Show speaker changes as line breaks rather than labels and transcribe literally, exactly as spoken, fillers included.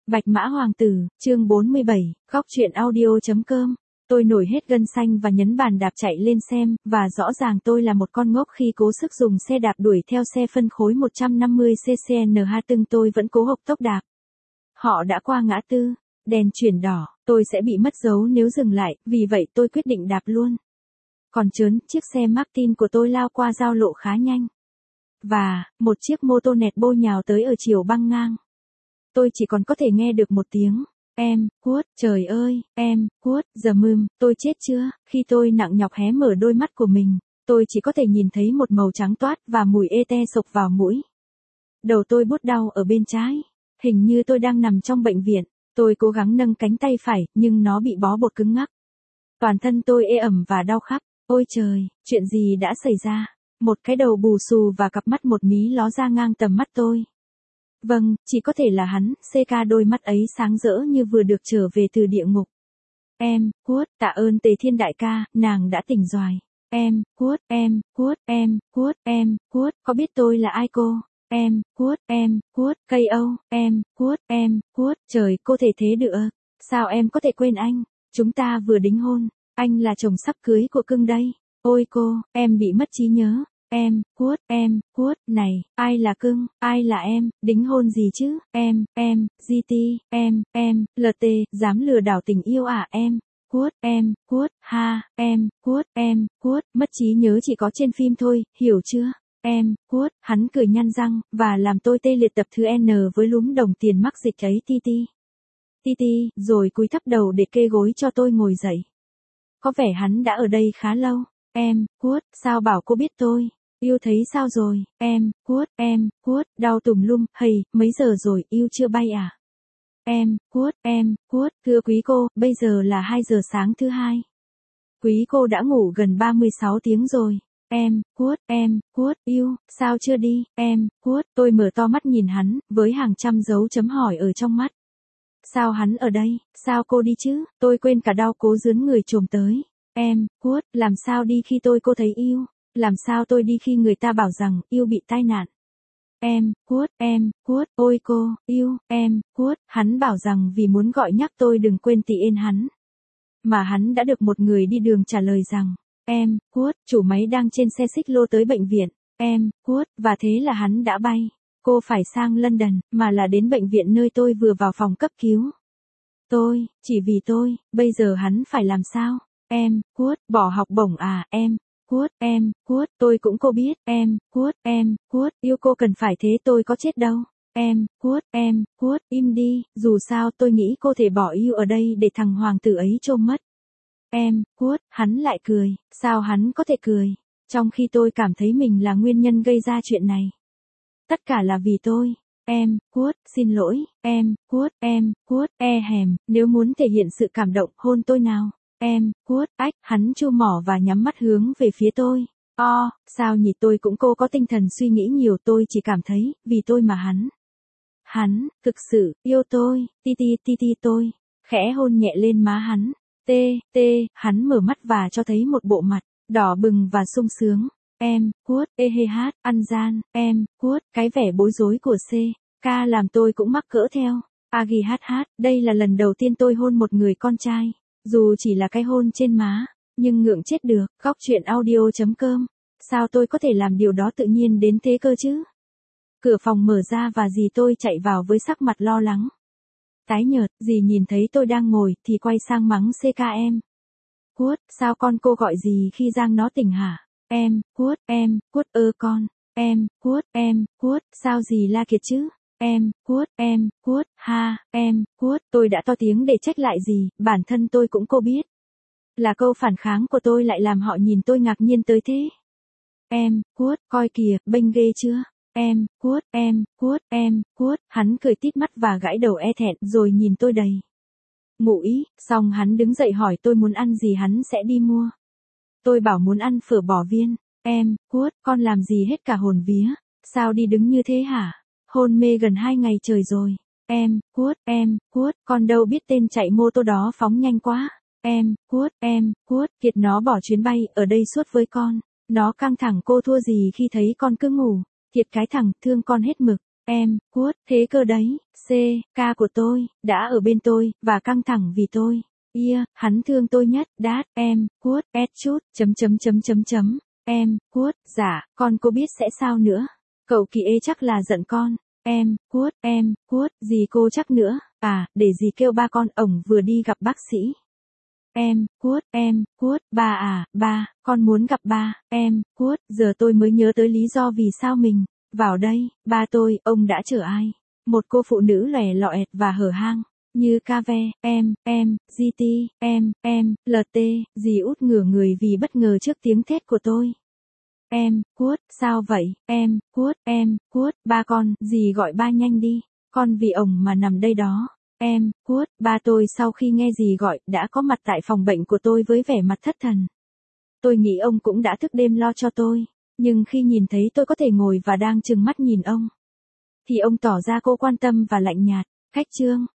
Bạch Mã Hoàng tử, chương bốn mươi bảy, góc truyện audio.com. Tôi nổi hết gân xanh và nhấn bàn đạp chạy lên xem, và rõ ràng tôi là một con ngốc khi cố sức dùng xe đạp đuổi theo xe phân khối một trăm năm mươi xê xê en hát nhưng tôi vẫn cố hộc tốc đạp. Họ đã qua ngã tư, đèn chuyển đỏ, tôi sẽ bị mất dấu nếu dừng lại, vì vậy tôi quyết định đạp luôn. Còn chớn, chiếc xe Martin của tôi lao qua giao lộ khá nhanh. Và, một chiếc mô tô nẹt bô nhào tới ở chiều băng ngang. Tôi chỉ còn có thể nghe được một tiếng, em, cuốt, trời ơi, em, cuốt, giờ mừm, tôi chết chưa, khi tôi nặng nhọc hé mở đôi mắt của mình, tôi chỉ có thể nhìn thấy một màu trắng toát và mùi ê te sộc vào mũi. Đầu tôi buốt đau ở bên trái, hình như tôi đang nằm trong bệnh viện, tôi cố gắng nâng cánh tay phải, nhưng nó bị bó bột cứng ngắc. Toàn thân tôi ê ẩm và đau khắp, ôi trời, chuyện gì đã xảy ra, một cái đầu bù xù và cặp mắt một mí ló ra ngang tầm mắt tôi. Vâng, chỉ có thể là hắn, xê ca đôi mắt ấy sáng rỡ như vừa được trở về từ địa ngục. Em, cuốt, tạ ơn Tề Thiên đại ca, nàng đã tỉnh rồi. Em, cuốt, em, cuốt, em, cuốt, em, cuốt, có biết tôi là ai cô? Em, cuốt, em, cuốt, cây âu, em, cuốt, em, cuốt, trời, cô thể thế được. Sao em có thể quên anh? Chúng ta vừa đính hôn, anh là chồng sắp cưới của cưng đây. Ôi cô, em bị mất trí nhớ. Em, cuốt, em, cuốt, này, ai là cưng, ai là em, đính hôn gì chứ, em, em, giê tê, em, em, lờ tê, dám lừa đảo tình yêu à em, cuốt, em, cuốt, ha, em, cuốt, em, cuốt, mất trí nhớ chỉ có trên phim thôi, hiểu chưa, em, cuốt, hắn cười nhăn răng, và làm tôi tê liệt tập thứ N với lúm đồng tiền mắc dịch ấy ti ti. Ti ti, rồi cúi thấp đầu để kê gối cho tôi ngồi dậy. Có vẻ hắn đã ở đây khá lâu, em, cuốt, sao bảo cô biết tôi. Yêu thấy sao rồi, em, cuốt, em, cuốt, đau tùm lum, hầy, mấy giờ rồi, yêu chưa bay à? Em, cuốt, em, cuốt, thưa quý cô, bây giờ là hai giờ sáng thứ hai. Quý cô đã ngủ gần ba mươi sáu tiếng rồi. Em, cuốt, em, cuốt, yêu, sao chưa đi, em, cuốt, tôi mở to mắt nhìn hắn, với hàng trăm dấu chấm hỏi ở trong mắt. Sao hắn ở đây, sao cô đi chứ, tôi quên cả đau cố dướn người trồm tới. Em, cuốt, làm sao đi khi tôi cô thấy yêu? Làm sao tôi đi khi người ta bảo rằng, yêu bị tai nạn. Em, cuốt, em, cuốt, ôi cô, yêu, em, cuốt, hắn bảo rằng vì muốn gọi nhắc tôi đừng quên tỉ ên hắn. Mà hắn đã được một người đi đường trả lời rằng, em, cuốt, chủ máy đang trên xe xích lô tới bệnh viện, em, cuốt, và thế là hắn đã bay. Cô phải sang London, mà là đến bệnh viện nơi tôi vừa vào phòng cấp cứu. Tôi, chỉ vì tôi, bây giờ hắn phải làm sao? Em, cuốt, bỏ học bổng à, em. Cuốt, em, cuốt, tôi cũng cô biết, em, cuốt, em, cuốt, yêu cô cần phải thế tôi có chết đâu. Em, cuốt, em, cuốt, im đi, dù sao tôi nghĩ cô thể bỏ yêu ở đây để thằng hoàng tử ấy trôm mất. Em, cuốt, hắn lại cười, sao hắn có thể cười, trong khi tôi cảm thấy mình là nguyên nhân gây ra chuyện này. Tất cả là vì tôi. Em, cuốt, xin lỗi, em, cuốt, em, cuốt, e hèm, nếu muốn thể hiện sự cảm động, hôn tôi nào. Em, cuốt, ách, hắn chu mỏ và nhắm mắt hướng về phía tôi. O, sao nhỉ tôi cũng cô có tinh thần suy nghĩ nhiều tôi chỉ cảm thấy, vì tôi mà hắn. Hắn, thực sự, yêu tôi, ti ti ti ti tôi, khẽ hôn nhẹ lên má hắn. Tê, tê, hắn mở mắt và cho thấy một bộ mặt, đỏ bừng và sung sướng. Em, cuốt, ê hê hát, ăn gian, em, cuốt, cái vẻ bối rối của C, ca làm tôi cũng mắc cỡ theo. Agi hát hát, đây là lần đầu tiên tôi hôn một người con trai. Dù chỉ là cái hôn trên má, nhưng ngượng chết được, góc truyện audio.com. Sao tôi có thể làm điều đó tự nhiên đến thế cơ chứ? Cửa phòng mở ra và dì tôi chạy vào với sắc mặt lo lắng. Tái nhợt, dì nhìn thấy tôi đang ngồi thì quay sang mắng xê ca em. Cuốt, sao con cô gọi gì khi Giang nó tỉnh hả? Em, cuốt, em, cuốt ơ con. Em, cuốt, em, cuốt, sao dì la kiệt chứ? Em, cuốt, em, cuốt, ha, em, cuốt, tôi đã to tiếng để trách lại gì, bản thân tôi cũng cô biết. Là câu phản kháng của tôi lại làm họ nhìn tôi ngạc nhiên tới thế. Em, cuốt, coi kìa, bênh ghê chưa? Em, cuốt, em, cuốt, em, cuốt, hắn cười tít mắt và gãi đầu e thẹn rồi nhìn tôi đầy. Ngụ ý, xong hắn đứng dậy hỏi tôi muốn ăn gì hắn sẽ đi mua. Tôi bảo muốn ăn phở bò viên. Em, cuốt, con làm gì hết cả hồn vía, sao đi đứng như thế hả? Hôn mê gần hai ngày trời rồi. Em, cuốt, em, cuốt, con đâu biết tên chạy mô tô đó phóng nhanh quá. Em, cuốt, em, cuốt, kiệt nó bỏ chuyến bay ở đây suốt với con. Nó căng thẳng cô thua gì khi thấy con cứ ngủ. Thiệt cái thằng, thương con hết mực. em, cuốt, thế cơ đấy, C, ca của tôi, đã ở bên tôi, và căng thẳng vì tôi. Yeah, hắn thương tôi nhất, đát, em, cuốt, ét chút, chấm chấm chấm chấm chấm, em, cuốt, dạ, con cô biết sẽ sao nữa. Cậu Kỳ ê chắc là giận con, em, cuốt, em, cuốt, gì cô chắc nữa, à, để gì kêu ba con, ổng vừa đi gặp bác sĩ. Em, cuốt, em, cuốt, ba à, ba, con muốn gặp ba, em, cuốt, giờ tôi mới nhớ tới lý do vì sao mình, vào đây, ba tôi, ông đã chở ai? Một cô phụ nữ lòe lọẹt và hở hang, như ca ve, em, em, giê tê, em, em, lờ tê, dì út ngửa người vì bất ngờ trước tiếng thét của tôi. Em, cuốt, sao vậy, em, cuốt, em, cuốt, ba con, dì gọi ba nhanh đi, con vì ổng mà nằm đây đó. Em, cuốt, ba tôi sau khi nghe dì gọi, đã có mặt tại phòng bệnh của tôi với vẻ mặt thất thần. Tôi nghĩ ông cũng đã thức đêm lo cho tôi, nhưng khi nhìn thấy tôi có thể ngồi và đang trừng mắt nhìn ông, thì ông tỏ ra cô quan tâm và lạnh nhạt, khách trương.